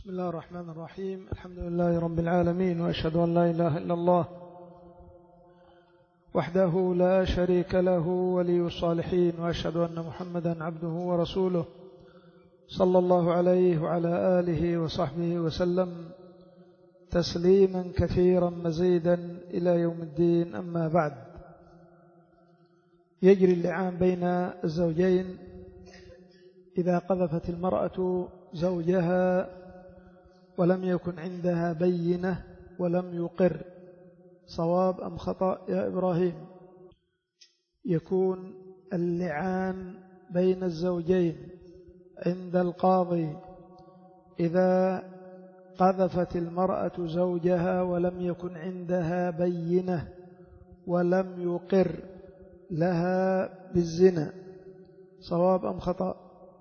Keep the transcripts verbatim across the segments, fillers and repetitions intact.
بسم الله الرحمن الرحيم. الحمد لله رب العالمين، وأشهد أن لا إله إلا الله وحده لا شريك له ولي الصالحين، وأشهد أن محمدا عبده ورسوله صلى الله عليه وعلى آله وصحبه وسلم تسليما كثيرا مزيدا إلى يوم الدين. أما بعد، يجري اللعان بين الزوجين إذا قذفت المرأة زوجها ولم يكن عندها بينة ولم يقر. صواب أم خطأ يا إبراهيم؟ يكون اللعان بين الزوجين عند القاضي إذا قذفت المرأة زوجها ولم يكن عندها بينة ولم يقر لها بالزنا. صواب أم خطأ؟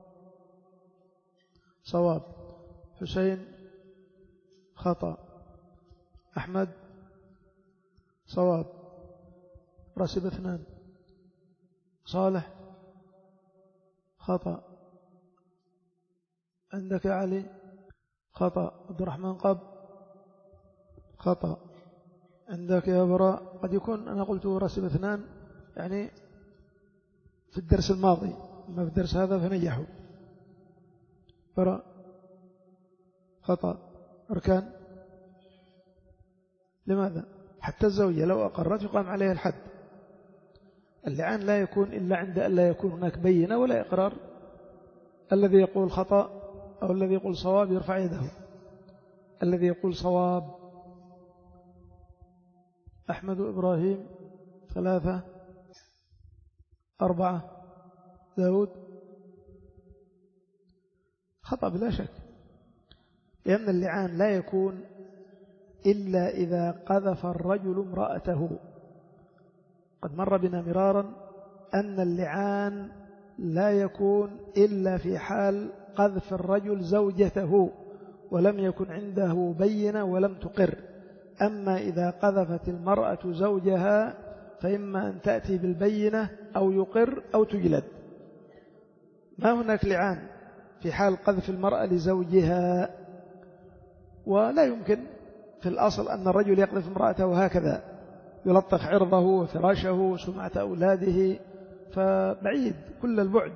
صواب. حسين؟ خطأ. أحمد؟ صواب. رسب اثنان. صالح؟ خطأ. عندك يا علي؟ خطأ. عبد الرحمن قب؟ خطأ. عندك يا براء؟ قد يكون أنا قلت رسب اثنان يعني في الدرس الماضي، أما في الدرس هذا فنجحوا. براء؟ خطأ. أركان؟ لماذا؟ حتى الزوجة لو أقرت يقام عليها الحد. اللعان لا يكون إلا عند أن لا يكون هناك بينة ولا إقرار. الذي يقول خطأ أو الذي يقول صواب يرفع يده. الذي يقول صواب. أحمد وإبراهيم؟ ثلاثة. أربعة. داود؟ خطأ بلا شك، لأن اللعان لا يكون إلا إذا قذف الرجل امرأته. قد مر بنا مرارا أن اللعان لا يكون إلا في حال قذف الرجل زوجته ولم يكن عنده بينة ولم تقر. أما إذا قذفت المرأة زوجها فإما أن تأتي بالبينة أو يقر أو تجلد. ما هناك لعان في حال قذف المرأة لزوجها، ولا يمكن في الأصل أن الرجل يقذف امرأته هكذا يلطخ عرضه وفراشه وسمعة أولاده، فبعيد كل البعد.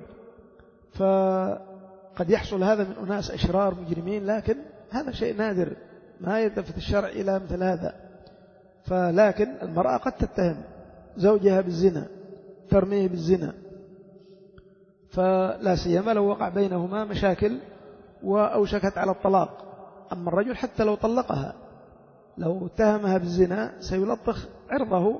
فقد يحصل هذا من أناس أشرار مجرمين، لكن هذا شيء نادر، ما يلتفت الشرع إلى مثل هذا. فلكن المرأة قد تتهم زوجها بالزنا، ترميه بالزنا، فلا سيما لو وقع بينهما مشاكل وأوشكت على الطلاق. أما الرجل حتى لو طلقها لو اتهمها بالزنا سيلطخ عرضه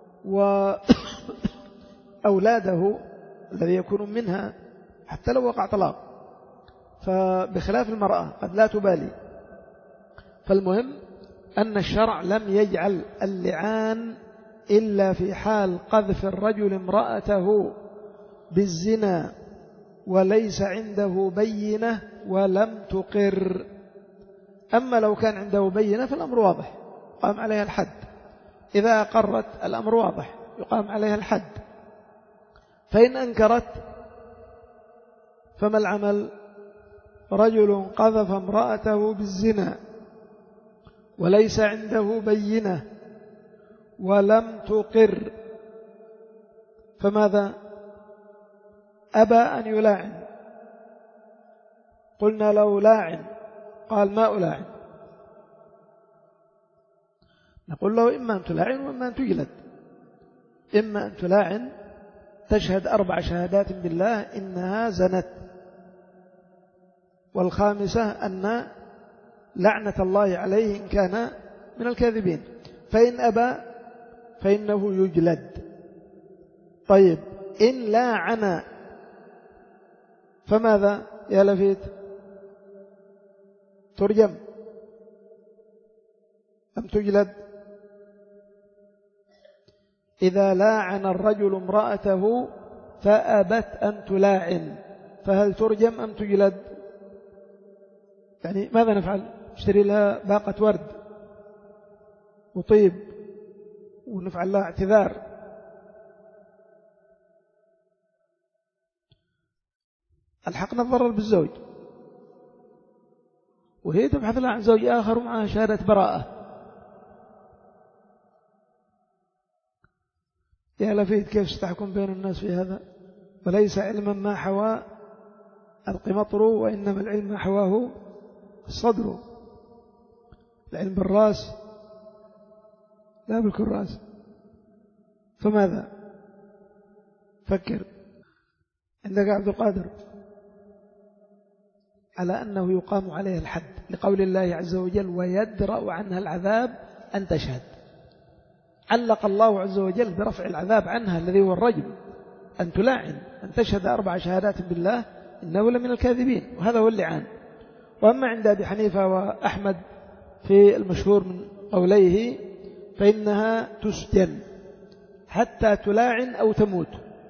وأولاده الذي يكون منها حتى لو وقع طلاق. فبخلاف المرأة قد لا تبالي. فالمهم أن الشرع لم يجعل اللعان إلا في حال قذف الرجل امرأته بالزنا وليس عنده بينة ولم تقر. أما لو كان عنده بينة فالأمر واضح، يقام عليها الحد. إذا أقرت الأمر واضح، يقام عليها الحد. فإن أنكرت فما العمل؟ رجل قذف امرأته بالزنا وليس عنده بينة ولم تقر، فماذا؟ أبى أن يلاعن. قلنا له لاعن، قال ما ألاعن. نقول له إما أن تلاعن وإما أن تجلد. إما أن تلاعن تشهد أربع شهادات بالله إنها زنت، والخامسة أن لعنة الله عليه إن كان من الكاذبين. فإن أبى فإنه يجلد. طيب إن لاعن فماذا يا لفيت؟ ترجم أم تجلد؟ إذا لاعن الرجل امرأته فأبت أن تلاعن فهل ترجم أم تجلد؟ يعني ماذا نفعل؟ نشتري لها باقة ورد وطيب ونفعل لها اعتذار؟ ألحقنا الضرر بالزوج. وهي تبحث لها عن زوج آخر ومعها شهادة براءة. يا لفيت كيف ستحكم بين الناس في هذا؟ وليس علما ما حوى القمطر، وإنما العلم ما حواه الصدر. العلم بالراس لا بالكراس. فماذا؟ فكر. عندك عبد القادر على أنه يقام عليه الحد لقول الله عز وجل ويدرأ عنها العذاب أن تشهد. علق الله عز وجل برفع العذاب عنها الذي هو الرجم أن تلاعن، أن تشهد أربع شهادات بالله إنه لمن الكاذبين، وهذا هو اللعان. وأما عند أبي حنيفة وأحمد في المشهور من قوليه فإنها تسجن حتى تلاعن أو تموت.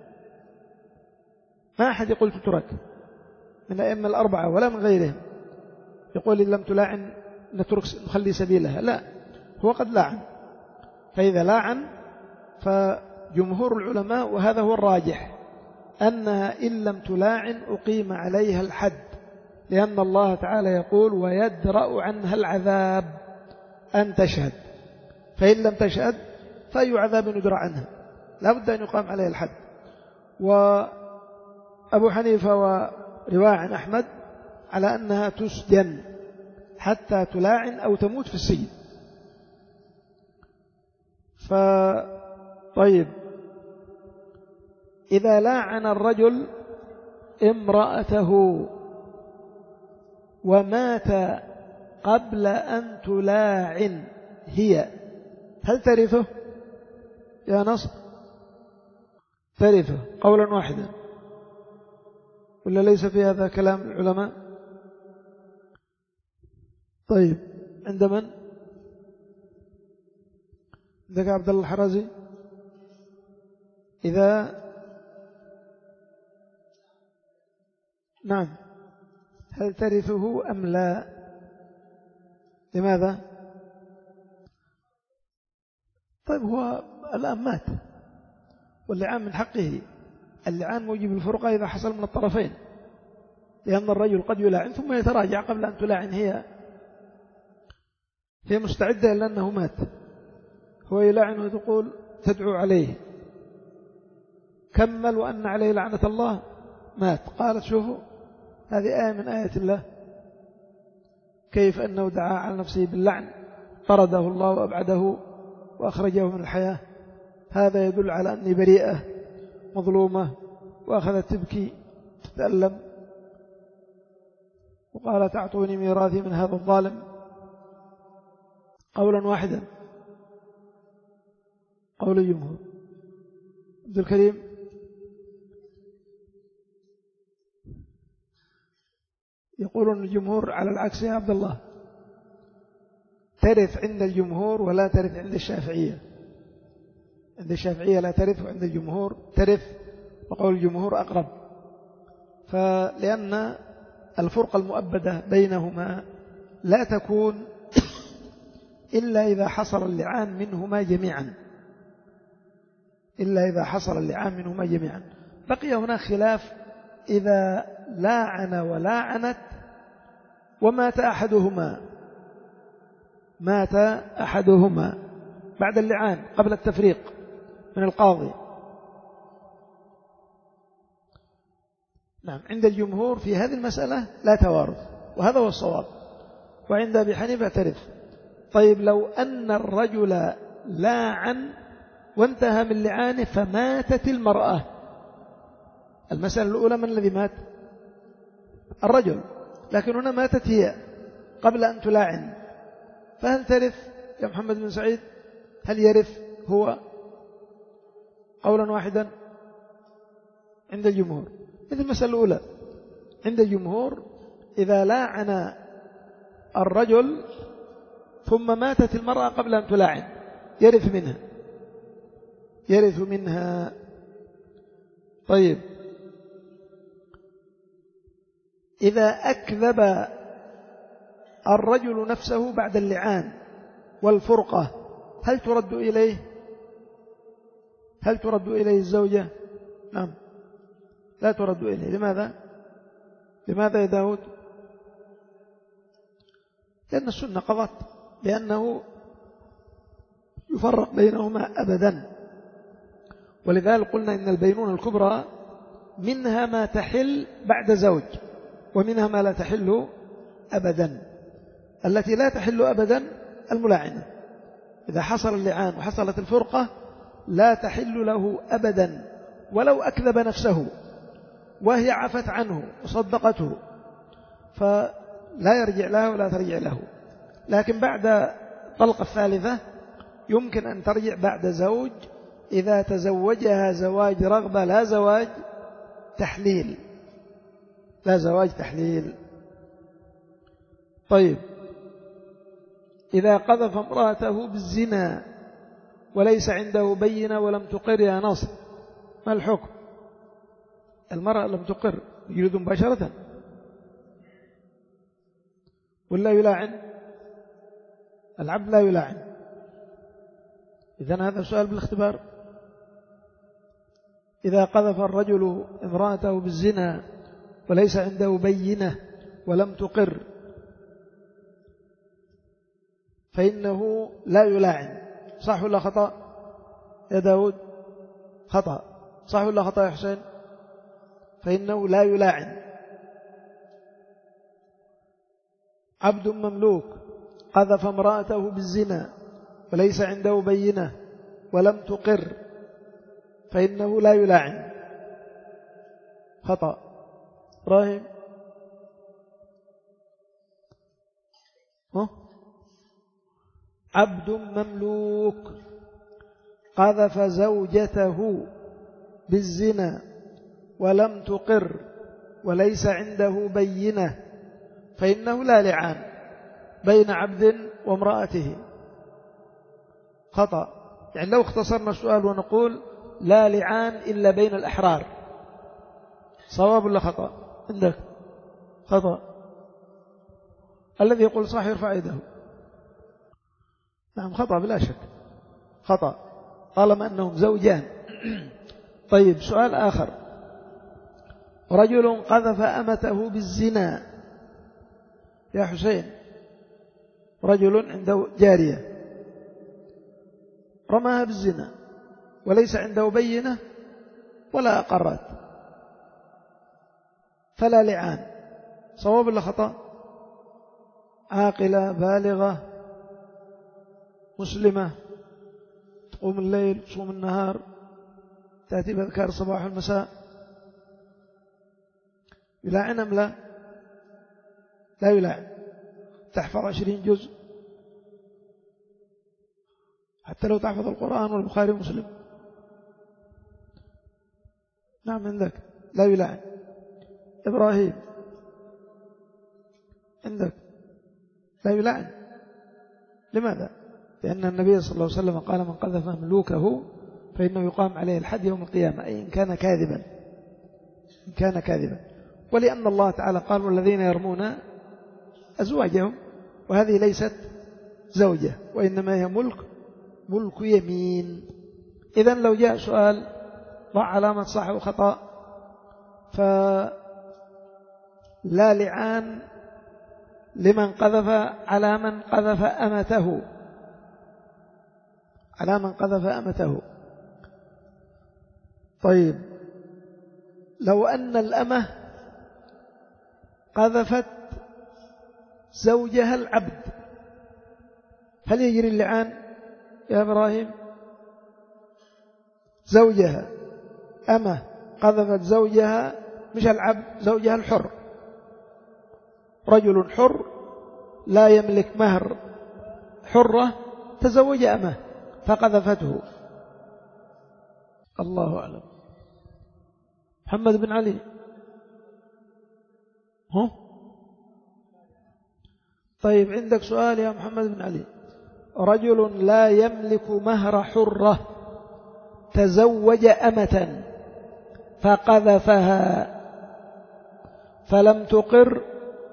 ما أحد يقول تترك من الأئمة الأربعة ولا من غيرهم يقول إن لم تلاعن نترك نخلي سبيلها، لا، هو قد لاعن. فإذا لاعن فجمهور العلماء وهذا هو الراجح أنها إن لم تلاعن أقيم عليها الحد، لأن الله تعالى يقول ويدرأ عنها العذاب أن تشهد، فإن لم تشهد فأي عذاب يدرأ عنها؟ لا بد أن يقام عليها الحد. وأبو حنيفة ورواية عن أحمد على أنها تسجن حتى تلاعن أو تموت في السجن. فطيب إذا لاعن الرجل امرأته ومات قبل أن تلاعن هي، هل ترثه يا نصر؟ ترثه قولا واحدا ولا ليس في هذا كلام العلماء؟ طيب عند من؟ عندك عبد الله الحرازي. إذا نعم هل ترثه أم لا؟ لماذا؟ طيب هو الآن مات واللعان من حقه. اللعان موجب الفرقة إذا حصل من الطرفين، لأن الرجل قد يلاعن ثم يتراجع قبل أن تلاعن هي هي مستعدة إلا أنه مات، هو يلاعن وتقول تدعو عليه كمل وأن عليه لعنة الله، مات. قالت شوفوا هذه آية من آيات الله، كيف أنه دعا على نفسه باللعن طرده الله وأبعده وأخرجه من الحياة، هذا يدل على أني بريئة مظلومة، وأخذت تبكي تتألم وقالت أعطوني ميراثي من هذا الظالم. قولا واحدا قول الجمهور. عبد الكريم يقولون الجمهور على العكس يا عبد الله، ترث عند الجمهور ولا ترث عند الشافعية. عند الشافعية لا ترث وعند الجمهور ترث، وقول الجمهور أقرب، فلأن الفرقة المؤبدة بينهما لا تكون إلا إذا حصل اللعان منهما جميعا، إلا إذا حصل اللعان منهما جميعا. بقي هنا خلاف إذا لاعن ولاعنت ومات أحدهما، مات أحدهما بعد اللعان قبل التفريق من القاضي. نعم عند الجمهور في هذه المسألة لا توارث، وهذا هو الصواب، وعند أبي حنيفة ترث. طيب لو أن الرجل لاعن وانتهى من لعانه فماتت المرأة، المسألة الأولى من الذي مات؟ الرجل، لكن هنا ماتت هي قبل أن تلاعن، فهل ترث يا محمد بن سعيد؟ هل يرث هو؟ قولا واحدا عند الجمهور. مثل المسألة الأولى عند الجمهور إذا لاعن الرجل ثم ماتت المرأة قبل أن تلاعن يرث منها، يرث منها. طيب إذا أكذب الرجل نفسه بعد اللعان والفرقة هل ترد إليه؟ هل ترد إليه الزوجة؟ نعم لا ترد إليه. لماذا؟ لماذا يا داود؟ لأن السنة قضت لأنه يفرق بينهما أبدا. ولذلك قلنا إن البينونة الكبرى منها ما تحل بعد زوج ومنها ما لا تحل أبدا. التي لا تحل أبدا الملاعنة، إذا حصل اللعان وحصلت الفرقة لا تحل له أبدا ولو أكذب نفسه وهي عفت عنه وصدقته، فلا يرجع لها ولا ترجع له. لكن بعد طلقة الثالثة يمكن أن ترجع بعد زوج إذا تزوجها زواج رغبة لا زواج تحليل، لا زواج تحليل. طيب، إذا قذف امرأته بالزنا وليس عنده بينة ولم تقرها نص، ما الحكم؟ المرأة لم تقر يجلد مباشرة ولا يلاعن؟ العبد لا يلاعن. إذن هذا سؤال بالاختبار. إذا قذف الرجل امرأته بالزنا وليس عنده بينة ولم تقر فإنه لا يلاعن، صح ولا خطأ يا داود؟ خطأ. صح ولا خطأ يا حسين؟ فإنه لا يلاعن. عبد مملوك قذف امرأته بالزنا وليس عنده بينة ولم تقر فإنه لا يلاعن، خطأ. إبراهيم؟ ها؟ عبد مملوك قذف زوجته بالزنا ولم تقر وليس عنده بينة فإنه لا لعان بين عبد وامرأته، خطأ. يعني لو اختصرنا السؤال ونقول لا لعان إلا بين الأحرار، صواب ولا خطأ عندك؟ خطأ. الذي يقول صح يرفع يده. نعم خطأ بلا شك، خطأ طالما أنهم زوجان. طيب، سؤال آخر. رجل قذف أمته بالزنا يا حسين، رجل عنده جارية رماها بالزنا وليس عنده بينة ولا أقرت، فلا لعان، صواب ولا خطأ؟ عاقلة بالغة مسلمة تقوم الليل تصوم النهار تأتي بأذكار الصباح والمساء، يلاعن أم لا؟ لا يلاعن. تحفظ عشرين جزء حتى لو تحفظ القرآن والبخاري ومسلم. نعم عندك لا يلاعن. إبراهيم عندك لا يلاعن. لماذا؟ لأن النبي صلى الله عليه وسلم قال من قذف مملوكه فإنه يقام عليه الحد يوم القيامة، أي إن كان كاذبا، إن كان كاذبا. ولأن الله تعالى قال والذين يرمون أزواجهم، وهذه ليست زوجة وإنما هي ملك ملك يمين. إذن لو جاء سؤال ضع علامة صح وخطأ، فلا لعان لمن قذف على من قذف أمته، على من قذف أمته. طيب، لو أن الأمة قذفت زوجها العبد هل يجري اللعان يا إبراهيم؟ زوجها أمة قذفت زوجها، مش العبد، زوجها الحر، رجل حر لا يملك مهر حرة تزوج أمه فقذفته. الله أعلم. محمد بن علي، ها؟ طيب عندك سؤال يا محمد بن علي. رجل لا يملك مهر حرة تزوج أمة فقذفها فلم تقر.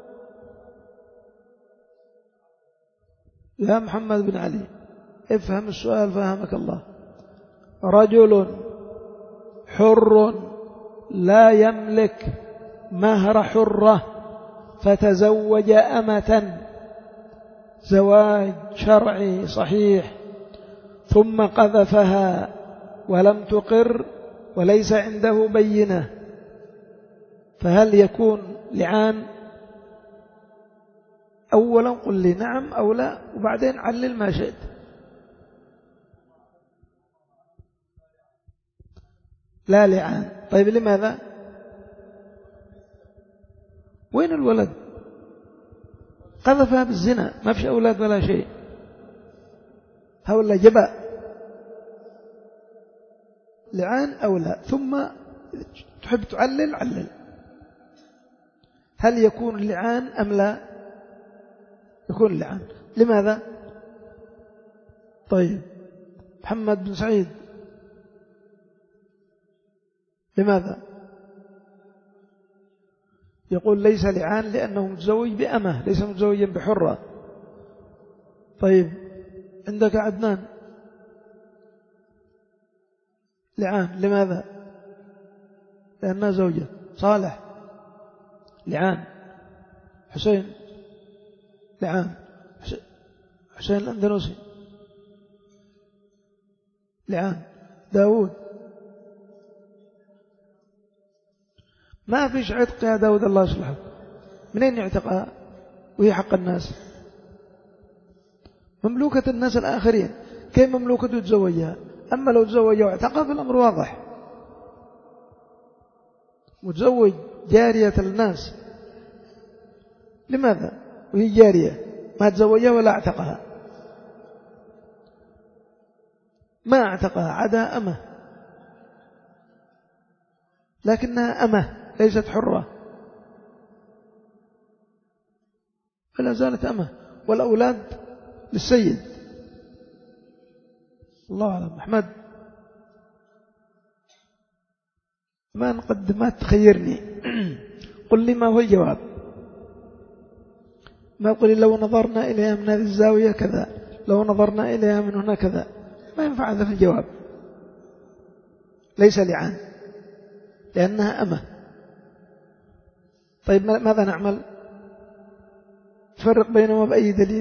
يا محمد بن علي افهم السؤال فهمك الله. رجل حر لا يملك مهر حرة فتزوج أمة زواج شرعي صحيح ثم قذفها ولم تقر وليس عنده بينة، فهل يكون لعان؟ أولا قل لي نعم أو لا، وبعدين علل ما شئت. لا لعان. طيب لماذا؟ وين الولد؟ قذفها بالزنا، ما فيش أولاد ولا شيء، هؤلاء جباء. لعان أو لا؟ ثم تحب تعلل علل. هل يكون اللعان أم لا؟ يكون اللعان. لماذا؟ طيب محمد بن سعيد لماذا؟ يقول ليس لعان لأنه متزوج بأمه، ليس متزوجا بحرة. طيب عندك عدنان لعان. لماذا؟ لأنها زوجة. صالح لعان. حسين لعان. حسين الأندلسي لعان. داود ما فيش عتق يا داود الله يصلحه. منين يعتقها وهي حق الناس؟ مملوكة الناس الآخرين، كيف مملوكة تتزوجها؟ أما لو تزوجها واعتقها فالأمر واضح. متزوج جارية الناس، لماذا وهي جارية ما تزوجها ولا اعتقها؟ ما اعتقها، عدا أمه، لكنها أمه ليست حرة، فلا زالت أمه، والأولاد للسيد. الله أعلم. أحمد ما نقدم، ما تخيرني قل لي ما هو الجواب. ما قل لو نظرنا إليها من هذه الزاوية كذا، لو نظرنا إليها من هنا كذا، ما ينفع هذا في الجواب. ليس لعان لأنها أمه. طيب ماذا نعمل؟ تفرق بينهما بأي دليل؟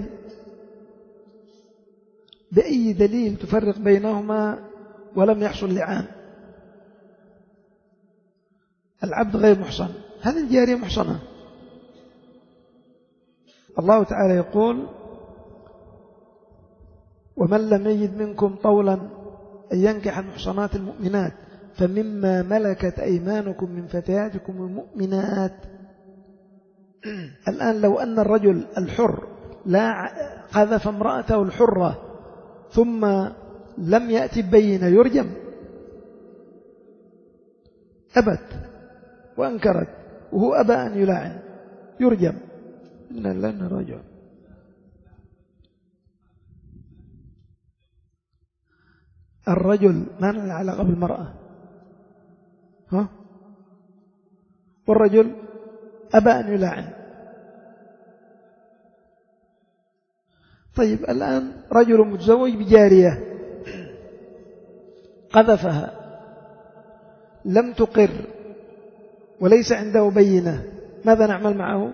بأي دليل تفرق بينهما ولم يحصل لعان؟ العبد غير محصن، هذه الجارية محصنة. الله تعالى يقول ومن لم يجد منكم طولا أن ينكح المحصنات المؤمنات فمما ملكت أيمانكم من فتياتكم المؤمنات. الآن لو أن الرجل الحر لا قذف امرأته الحرة ثم لم يأتي بينة يرجم؟ أبت وأنكرت وهو أبى أن يلاعن يرجم. إن لنا رجل. الرجل ما له علاقة بالمرأة، ها؟ والرجل أبى أن يلاعن. طيب الآن رجل متزوج بجارية قذفها لم تقر وليس عنده بينة، ماذا نعمل معه؟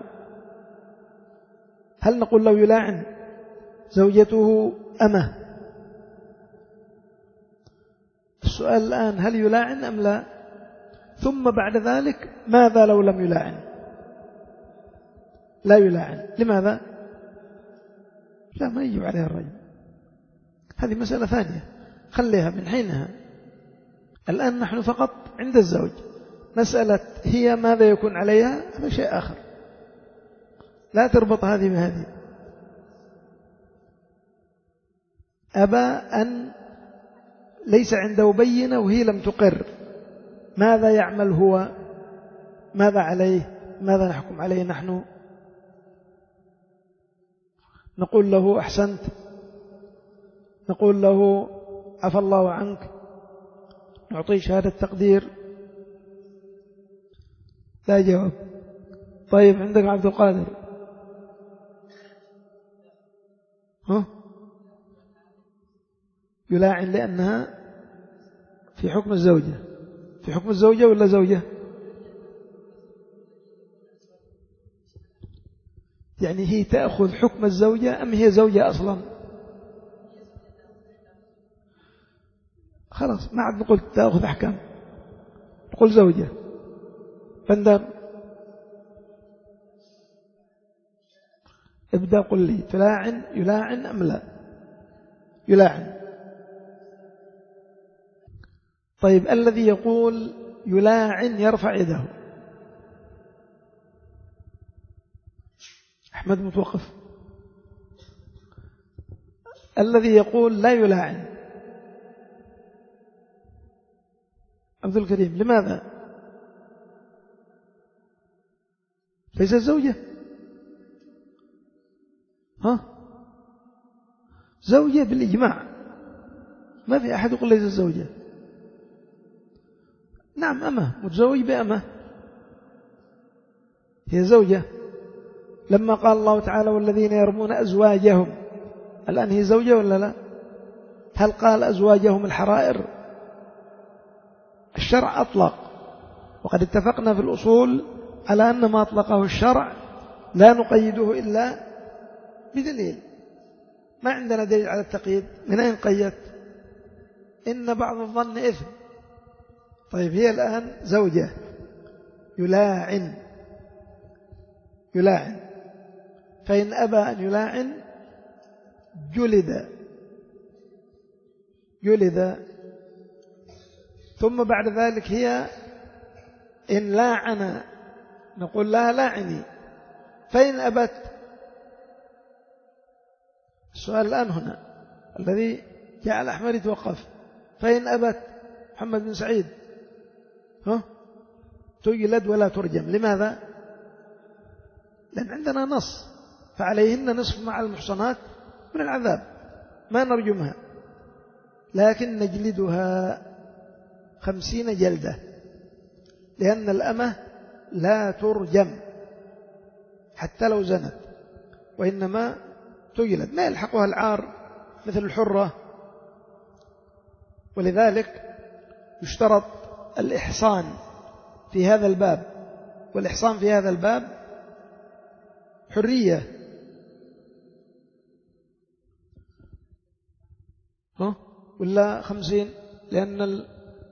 هل نقول له يلاعن؟ زوجته أمه. السؤال الآن هل يلاعن أم لا؟ ثم بعد ذلك ماذا لو لم يلاعن؟ لا يلاعن. لماذا؟ لا، ما يجب عليها الرجل، هذه مسألة ثانية، خليها من حينها. الآن نحن فقط عند الزوج، مسألة هي ماذا يكون عليها هذا شيء آخر، لا تربط هذه بهذه. أبى أن ليس عنده بينة وهي لم تقر، ماذا يعمل هو؟ ماذا عليه؟ ماذا نحكم عليه نحن؟ نقول له أحسنت، نقول له عفى الله عنك، نعطيه شهادة تقدير؟ لا جواب. طيب عندك عبد القادر، ها؟ يلاعن لأنها في حكم الزوجة، في حكم الزوجة ولا زوجة؟ يعني هي تأخذ حكم الزوجة أم هي زوجة أصلا؟ خلاص ما عاد نقول تأخذ أحكام، نقول زوجة. بندر ابدأ قل لي، تلاعن يلاعن أم لا؟ يلاعن. طيب الذي يقول يلاعن يرفع يده. أحمد متوقف. الذي يقول لا يلاعن عبد الكريم، لماذا؟ ليس الزوجة؟ ها؟ زوجة بالإجماع، ما في أحد يقول ليس الزوجة. نعم أمه، متزوج بأمه، هي زوجة. لما قال الله تعالى والذين يرمون أزواجهم، الآن هي زوجة ولا لا؟ هل قال أزواجهم الحرائر؟ الشرع أطلق، وقد اتفقنا في الأصول على أن ما أطلقه الشرع لا نقيده إلا بدليل. ما عندنا دليل على التقييد، من أين قيدت؟ إن بعض الظن إثم. طيب هي الآن زوجة، يلاعن يلاعن فإن أبى أن يلاعن جلد جلد ثم بعد ذلك هي إن لاعن نقول لها لاعني، فإن أبت. السؤال الآن هنا الذي جعل أحمد يتوقف، فإن أبت محمد بن سعيد ها تجلد ولا ترجم. لماذا؟ لأن عندنا نص فعليهن نصف مع المحصنات من العذاب، ما نرجمها، لكن نجلدها خمسين جلدة، لأن الأمة لا ترجم حتى لو زنت، وإنما تجلد، ما يلحقها العار مثل الحرة. ولذلك يشترط الإحصان في هذا الباب، والإحصان في هذا الباب حرية. ها ولا خمسين؟ لأن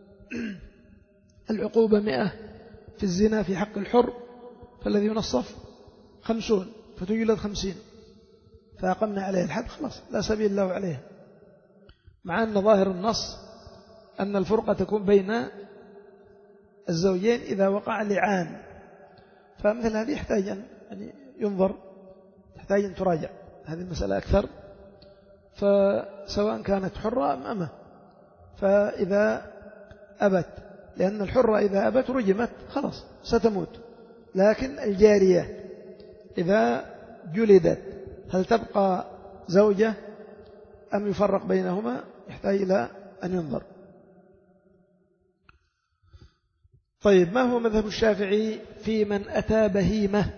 العقوبة مئة في الزنا في حق الحر، فالذي ينصف خمسون فتجلد خمسين، فأقمنا عليه الحد، خلاص لا سبيل له عليه. مع أن ظاهر النص أن الفرقة تكون بين الزوجين إذا وقع لعان، فمثل هذه يحتاج أن يعني ينظر، تحتاج أن تراجع هذه المسألة أكثر، فسواء كانت حرة أم أمة. فإذا أبت، لأن الحرة إذا أبت رجمت خلاص ستموت، لكن الجارية إذا جلدت هل تبقى زوجة أم يفرق بينهما؟ يحتاج إلى أن ينظر. طيب ما هو مذهب الشافعي في من أتى بهيمة؟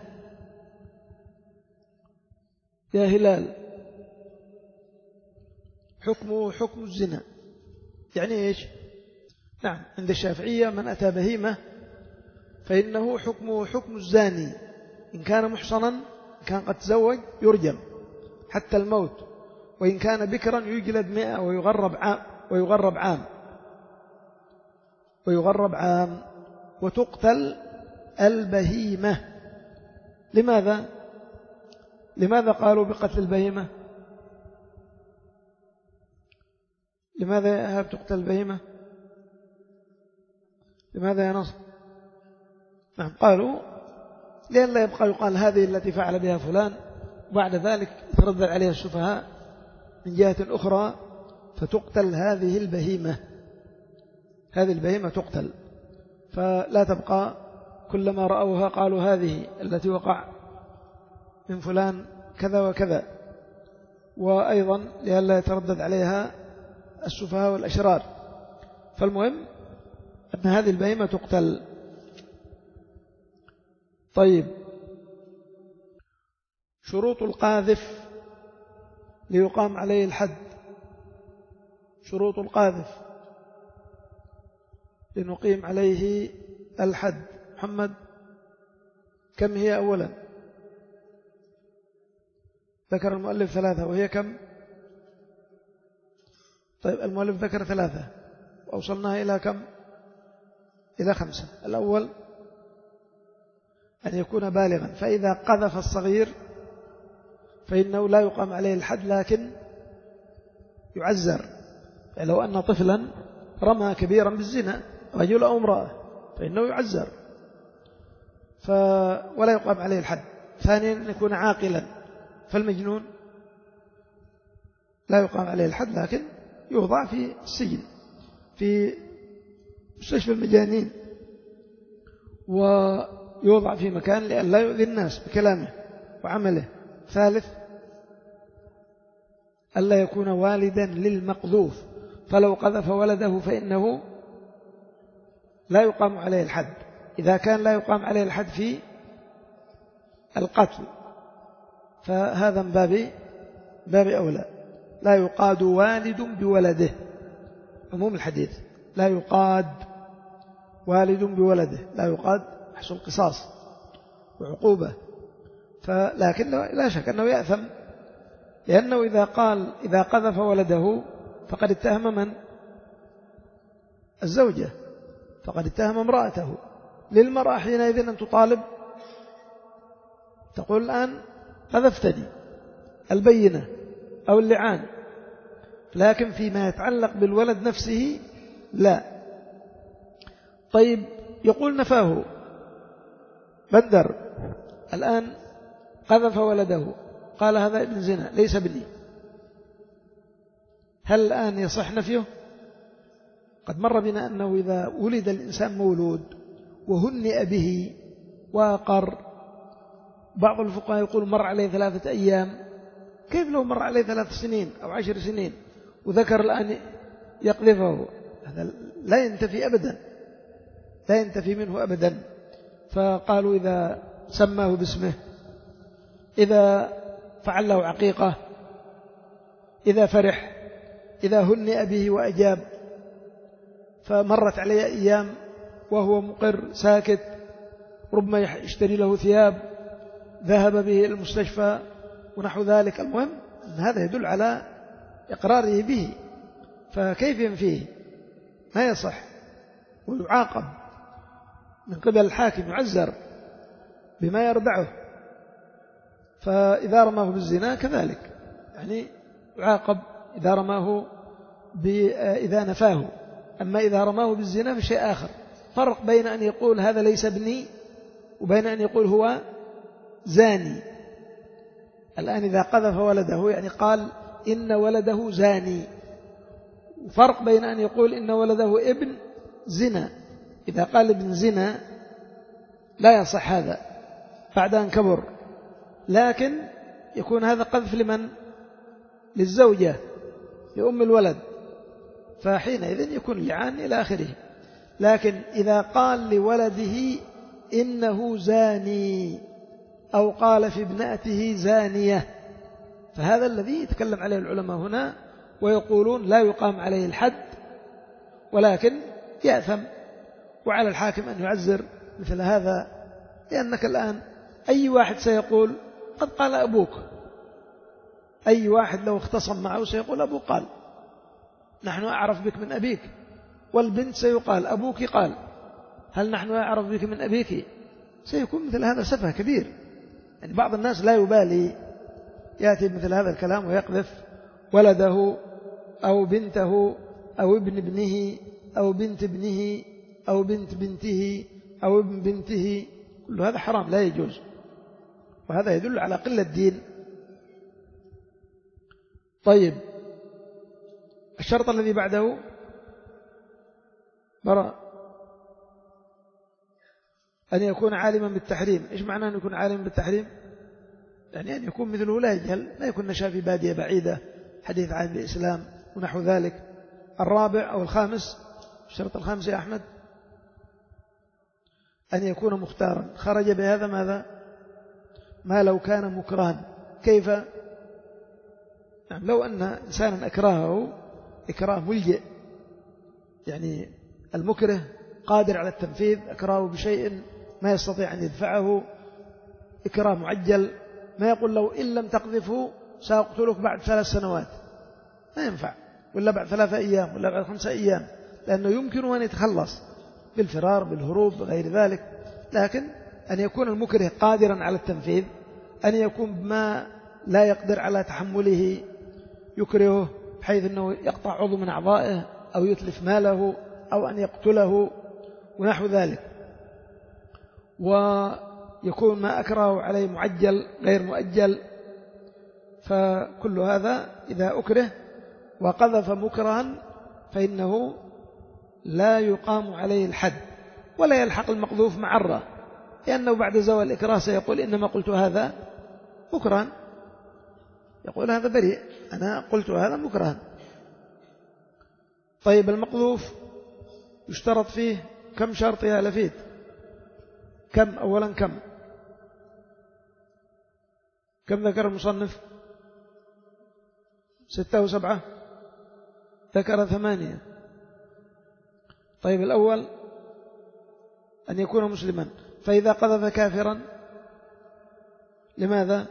يا هلال، حكمه حكم الزنا، يعني إيش؟ نعم عند الشافعية من أتى بهيمة فإنه حكمه حكم الزاني، إن كان محصنا إن كان قد تزوج يرجم حتى الموت، وإن كان بكرا يجلد مئة ويغرب عام ويغرب عام ويغرب عام وتقتل البهيمة. لماذا؟ لماذا قالوا بقتل البهيمة؟ لماذا يا إيهاب تقتل البهيمة؟ لماذا يا نصر؟ نعم قالوا لأن لا يبقى يقال هذه التي فعل بها فلان، وبعد ذلك يتردد عليها السفهاء من جهة أخرى، فتقتل هذه البهيمة، هذه البهيمة تقتل، فلا تبقى كلما رأوها قالوا هذه التي وقع من فلان كذا وكذا، وأيضا لئلا يتردد عليها السفهاء والأشرار. فالمهم أن هذه البهيمة تقتل. طيب شروط القاذف ليقام عليه الحد، شروط القاذف لنقيم عليه الحد محمد كم هي؟ أولا ذكر المؤلف ثلاثة وهي كم؟ طيب المؤلف ذكر ثلاثة وأوصلناها إلى كم؟ إلى خمسة. الأول أن يكون بالغا، فإذا قذف الصغير فإنه لا يقام عليه الحد لكن يعزر. يعني لو أن طفلا رمى كبيرا بالزنا رجل أو امرأة فإنه يعزر ف... ولا يقام عليه الحد. ثانيا أن يكون عاقلا، فالمجنون لا يقام عليه الحد لكن يوضع في السجن في مستشفى المجانين ويوضع في مكان لأن لا يؤذي الناس بكلامه وعمله. ثالث ألا يكون والدا للمقذوف، فلو قذف ولده فإنه لا يقام عليه الحد. إذا كان لا يقام عليه الحد في القتل فهذا من باب باب أولى. لا يقاد والد بولده، عموم الحديث لا يقاد والد بولده، لا يقاد يحصل قصاص وعقوبة. فلكن لا شك أنه يأثم، لأنه إذا قال إذا قذف ولده فقد اتهم من؟ الزوجة، فقد اتهم امرأته. للمرأة حينئذ أن تطالب تقول الآن قذفتني، البينة أو اللعان. لكن فيما يتعلق بالولد نفسه لا. طيب يقول نفاه بندر الآن قذف ولده، قال هذا ابن زنا ليس ابني، هل الآن يصح نفيه؟ قد مر بنا أنه إذا ولد الإنسان مولود وهنئ به وأقر، بعض الفقهاء يقول مر عليه ثلاثة أيام، كيف لو مر عليه ثلاث سنين أو عشر سنين وذكر الآن يقذفه؟ هذا لا ينتفي أبدا، لا ينتفي منه أبدا. فقالوا إذا سماه باسمه، إذا فعل له عقيقة، إذا فرح، إذا هنئ به وأجاب، فمرت عليه أيام وهو مقر ساكت، ربما يشتري له ثياب، ذهب به إلى المستشفى ونحو ذلك. المهم أن هذا يدل على إقراره به، فكيف ينفيه؟ ما يصح، ويعاقب من قبل الحاكم، يعزر بما يردعه. فإذا رماه بالزنا كذلك، يعني يعاقب إذا رماه إذا نفاه. أما إذا رماه بالزنا فشيء آخر. فرق بين أن يقول هذا ليس ابني وبين أن يقول هو زاني. الآن إذا قذف ولده يعني قال إن ولده زاني، فرق بين أن يقول إن ولده ابن زنا. إذا قال ابن زنا لا يصح هذا بعد أن كبر، لكن يكون هذا قذف لمن؟ للزوجة، لأم الولد، فحينئذ يكون اللعان إلى آخره. لكن إذا قال لولده إنه زاني أو قال في ابنته زانية فهذا الذي يتكلم عليه العلماء هنا، ويقولون لا يقام عليه الحد ولكن يأثم، وعلى الحاكم أن يعزر مثل هذا. لأنك الآن أي واحد سيقول قد قال أبوك، أي واحد لو اختصم معه سيقول أبوك قال، نحن أعرف بك من أبيك. والبنت سيقال أبوك قال، هل نحن أعرف بك من أبيك؟ سيكون مثل هذا سفه كبير. يعني بعض الناس لا يبالي، يأتي مثل هذا الكلام ويقذف ولده أو بنته أو ابن ابنه أو بنت ابنه أو بنت بنته أو ابن بنته، كل هذا حرام لا يجوز، وهذا يدل على قلة الدين. طيب الشرط الذي بعده براء أن يكون عالما بالتحريم. إيش معنى أن يكون عالما بالتحريم؟ يعني أن يكون مثله لا يجهل، لا يكون نشأ في بادية بعيدة حديث عن الإسلام ونحو ذلك. الرابع أو الخامس، الشرط الخامس يا أحمد أن يكون مختارا. خرج بهذا ماذا؟ ما لو كان مكرها. كيف؟ يعني لو أن إنسانا أكرهه إكراه ملجئ، يعني المكره قادر على التنفيذ، أكرهه بشيء ما يستطيع أن يدفعه، إكراه معجل، ما يقول له إن لم تقذفه سأقتلك بعد ثلاث سنوات، ما ينفع، ولا بعد ثلاثة أيام ولا بعد خمسة أيام، لأنه يمكن أن يتخلص بالفرار بالهروب بغير ذلك. لكن أن يكون المكره قادرا على التنفيذ، أن يكون بما لا يقدر على تحمله يكرهه بحيث أنه يقطع عضو من أعضائه أو يتلف ماله أو أن يقتله ونحو ذلك. ويكون ما أكره عليه معجل غير مؤجل، فكل هذا إذا أكره وقذف مكرها فإنه لا يقام عليه الحد ولا يلحق المقذوف معرة، لأنه بعد زوال الإكراه سيقول إنما قلت هذا مكرها، يقول هذا بريء، أنا قلت هذا مكرها. طيب المقذوف يشترط فيه كم شرط يا لفيت؟ كم؟ أولا كم كم ذكر المصنف؟ ستة وسبعة، ذكر ثمانية. طيب الأول أن يكون مسلما، فإذا قذف كافرا لماذا؟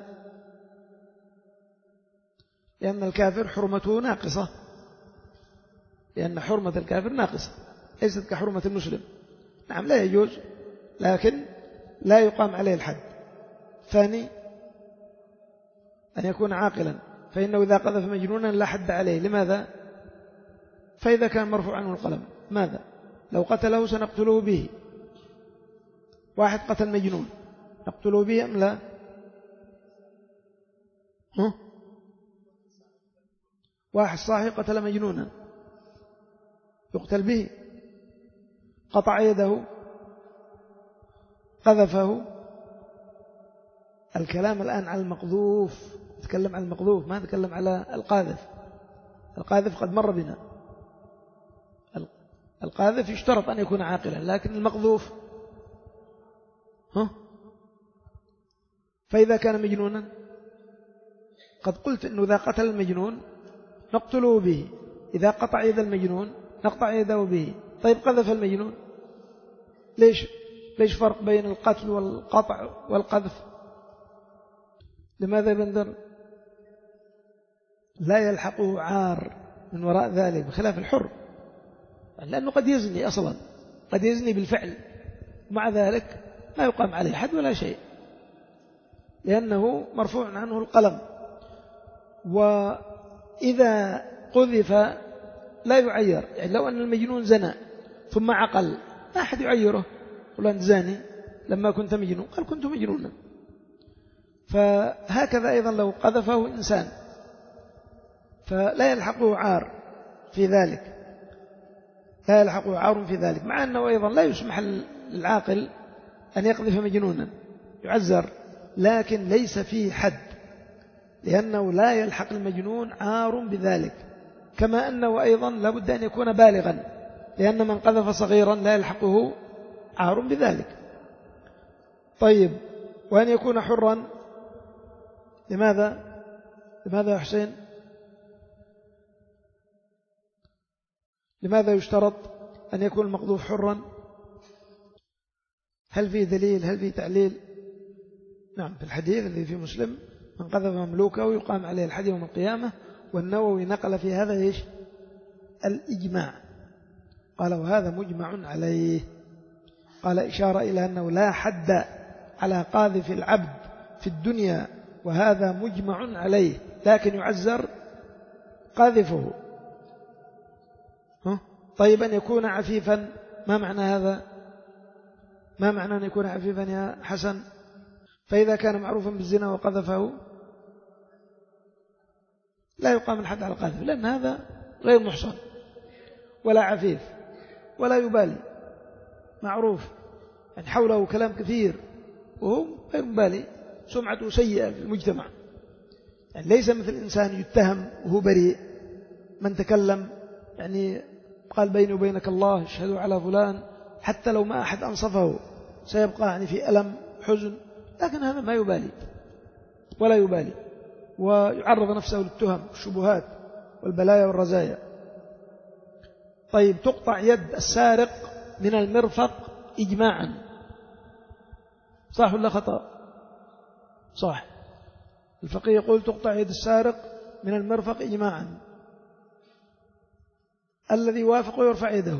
لأن الكافر حرمته ناقصة، لأن حرمة الكافر ناقصة ليست كحرمة المسلم. نعم لا يجوز، لكن لا يقام عليه الحد. ثاني أن يكون عاقلا، فإنه إذا قذف مجنونا لا حد عليه. لماذا؟ فإذا كان مرفوع عنه القلم ماذا؟ لو قتله سنقتله به. واحد قتل مجنون نقتله به أم لا؟ ها؟ واحد صاحي قتل مجنونا يقتل به، قطع يده، قذفه. الكلام الآن على المقذوف، نتكلم عن المقذوف ما نتكلم على القاذف. القاذف قد مر بنا، القاذف يشترط أن يكون عاقلا، لكن المقذوف ها؟ فإذا كان مجنونا قد قلت أنه إذا قتل المجنون نقتله به، إذا قطع يد المجنون نقطع يده به. طيب قذف المجنون، ليش ليش فرق بين القتل والقطع والقذف؟ لماذا بندر؟ لا يلحقه عار من وراء ذلك بخلاف الحر، لأنه قد يزني أصلا، قد يزني بالفعل، مع ذلك ما يقام عليه حد ولا شيء، لأنه مرفوع عنه القلم. وإذا قذف لا يعير، يعني لو أن المجنون زنى ثم عقل ما أحد يعيره، قل أنت زاني لما كنت مجنون، قال كنت مجنونا. فهكذا أيضا لو قذفه إنسان فلا يلحقه عار في ذلك، لا يلحقه عار في ذلك، مع أنه أيضا لا يسمح للعاقل أن يقذف مجنونا، يعزر، لكن ليس فيه حد، لأنه لا يلحق المجنون عار بذلك. كما أنه أيضا لابد أن يكون بالغا، لأن من قذف صغيرا لا يلحقه عار بذلك. طيب وأن يكون حرا، لماذا؟ لماذا يا حسين؟ لماذا يشترط أن يكون المقذوف حرا؟ هل فيه دليل؟ هل فيه تعليل؟ نعم، في الحديث الذي في مسلم من قذف مملوكه يقام عليه الحد يوم القيامة. والنووي نقل في هذا إيش؟ الإجماع، قال وهذا مجمع عليه. قال إشارة إلى أنه لا حد على قاذف العبد في الدنيا، وهذا مجمع عليه، لكن يعزر قاذفه. طيب أن يكون عفيفا، ما معنى هذا؟ ما معنى أن يكون عفيفا يا حسن؟ فإذا كان معروفا بالزنا وقذفه لا يقام الحد على القاذف، لأن هذا غير محصن ولا عفيف ولا يبالي، معروف يعني حوله كلام كثير وهو غير مبالي، سمعته سيئة في المجتمع، يعني ليس مثل إنسان يتهم وهو بريء. من تكلم يعني قال بيني وبينك الله اشهدوا على فلان، حتى لو ما أحد أنصفه سيبقى يعني في ألم حزن، لكن هذا ما يبالي ولا يبالي، ويعرض نفسه للتهم والشبهات والبلايا والرزايا. طيب تقطع يد السارق من المرفق إجماعا، صح ولا خطأ؟ صح، الفقيه يقول تقطع يد السارق من المرفق إجماعا، الذي يوافقه يرفع يده،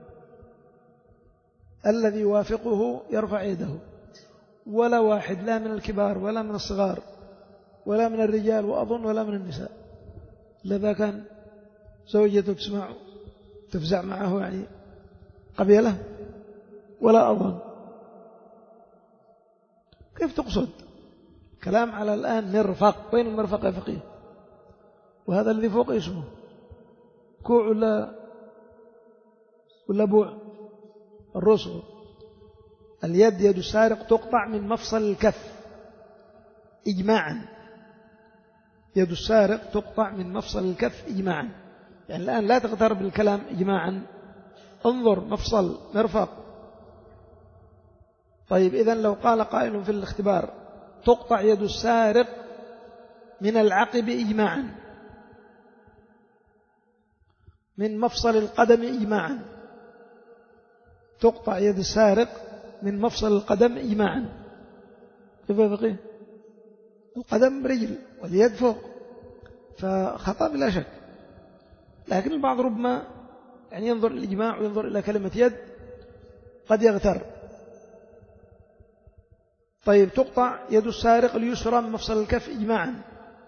الذي يوافقه يرفع يده، ولا واحد لا من الكبار ولا من الصغار ولا من الرجال وأظن ولا من النساء، لذا كان زوجته تسمع تفزع معه يعني قبيله ولا أظن. كيف تقصد؟ كلام على الآن مرفق، وين المرفق يا فقيه؟ وهذا الذي فوق اسمه كوع ولا ولا بوع؟ الرسغ. اليد يد السارق تقطع من مفصل الكف إجماعا، يد السارق تقطع من مفصل الكف إجماعا. يعني الآن لا تغتر بالكلام إجماعا، انظر مفصل مرفق. طيب إذن لو قال قائل في الاختبار تقطع يد السارق من العقب إجماعا، من مفصل القدم إجماعا، تقطع يد السارق من مفصل القدم إجماعا. كيف يفقه؟ القدم رجل واليد فوق، فخطأ بلا شك. لكن البعض ربما يعني ينظر الإجماع وينظر إلى كلمة يد قد يغتر. طيب تقطع يد السارق اليسرى من مفصل الكف إجماعا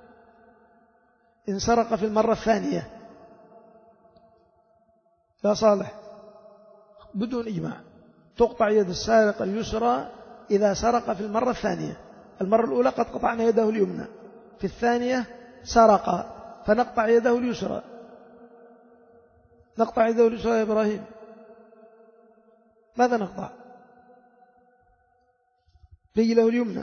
إن سرق في المرة الثانية. لا صالح بدون إجماع، تقطع يد السارق اليسرى إذا سرق في المرة الثانية. المرة الأولى قد قطعنا يده اليمنى، في الثانية سرق فنقطع يده اليسرى. نقطع يده اليسرى يا إبراهيم، ماذا نقطع؟ رجله اليمنى،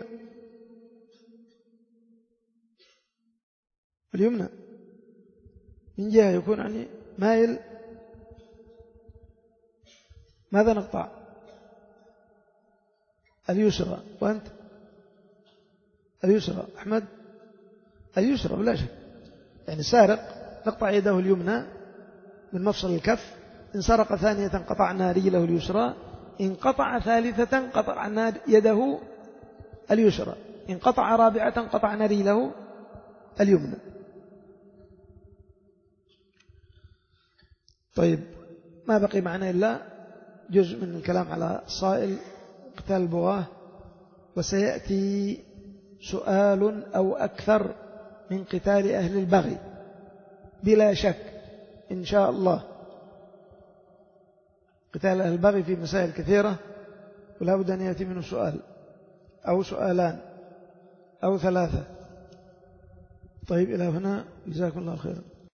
اليمنى من جهة يكون يعني مايل، ماذا نقطع؟ اليسرى. وأنت؟ اليسرى. أحمد؟ اليسرى بلا شك. يعني سارق نقطع يده اليمنى من مفصل الكف، إن سرق ثانية قطعنا رجله اليسرى، إن قطع ثالثة قطعنا يده اليسرى، إن قطع رابعة قطعنا رجله اليمنى. طيب ما بقي معنا إلا جزء من الكلام على الصائل قتال البغاة، وسيأتي سؤال أو أكثر من قتال أهل البغي بلا شك إن شاء الله. قتال أهل البغي في مسائل كثيرة، ولا بد أن يأتي منه سؤال أو سؤالان أو ثلاثة. طيب إلى هنا، جزاكم الله خيرا.